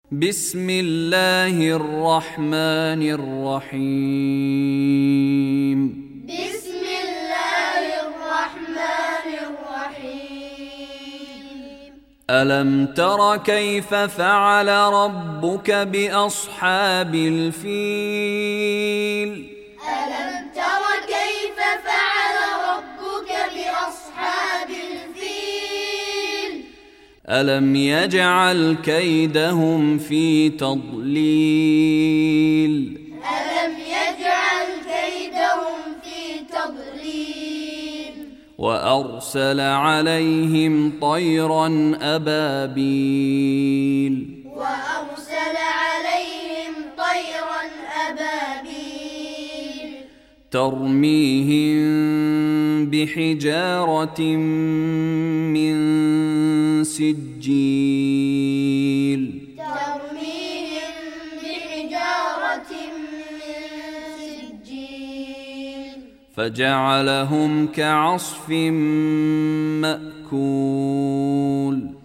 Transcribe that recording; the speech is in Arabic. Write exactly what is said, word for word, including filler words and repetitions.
بسم الله الرحمن الرحيم بسم الله الرحمن الرحيم ألم تر كيف فعل ربك بأصحاب الفيل ألم تر كيف فعل ربك بأصحاب الفيل ألم يجعل كيدهم في تضليل ألم يجعل كيدهم في تضليل وأرسل عليهم طيرا أبابيل وأرسل عليهم طيرا أبابيل ترميهم بحجارة من سجيل ترميهم بحجارة من سجيل فجعلهم كعصف مأكول